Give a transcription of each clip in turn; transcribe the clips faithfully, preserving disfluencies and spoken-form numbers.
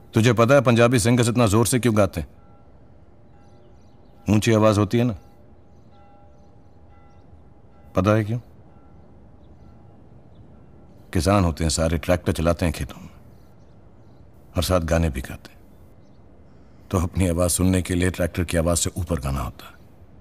तुझे पता है पंजाबी सिंगर्स इतना जोर से क्यों गाते हैं? ऊंची आवाज होती है ना, पता है क्यों? किसान होते हैं सारे, ट्रैक्टर चलाते हैं खेतों में और साथ गाने भी गाते हैं, तो अपनी आवाज सुनने के लिए ट्रैक्टर की आवाज से ऊपर गाना होता है।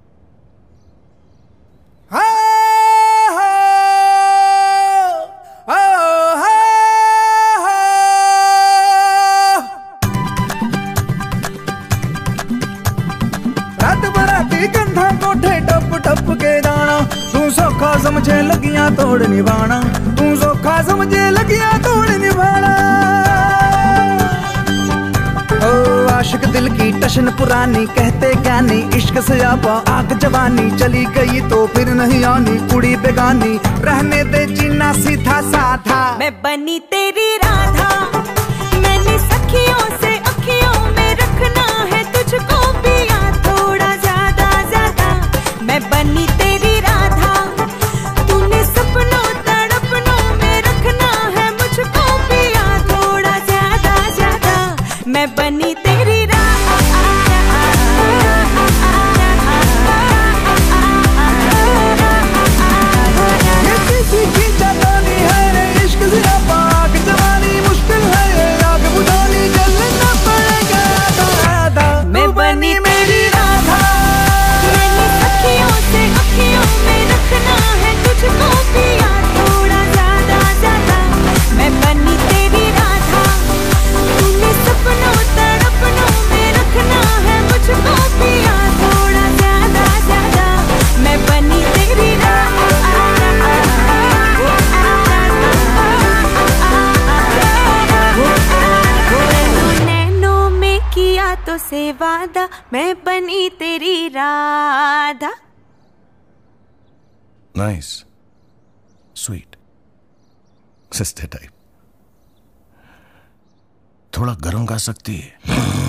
कंधा कोठे टप टप के जाना, तू सौखा समझे लगियां तोड़ निभाना, तू सौखा समझे लगियां तोड़ निभाना। ओ आशिक दिल की टशन पुरानी, कहते ज्ञानी इश्क से आपा आग जवानी, चली गई तो फिर नहीं आनी, कुड़ी बेगानी रहने दे जीना सीधा साधा। मैं बनी तेरी राधा, मैंने सखियों से अखियों में रखना है तुझको पिया थोड़ा ज्यादा ज्यादा। मैं बनी तेरी राधा, तूने सपनों तड़पनों में रखना है मुझको पिया थोड़ा ज्यादा ज्यादा। मैं बनी तेरी राधा, ये किसी की जवानी है रे इश्क से आग जवानी, मुश्किल है ये आग बुझानी, जलना पड़ेगा आधा आधा। मैं बनी मेरी राधा, मैंने सखियों से अखियों में रखना है तुझको पिया थोड़ा ज्यादा ज्यादा। मैं बनी तेरी राधा, तूने सपनों तड़पनों में रखना है मुझको पिया थोड़ा ज्यादा ज्यादा। मैं बनी तेरी राधा, नैनों में किया तो से वादा, मैं बनी तेरी Radha. Nice, sweet, sister type. थोड़ा गर्म गा सकती है?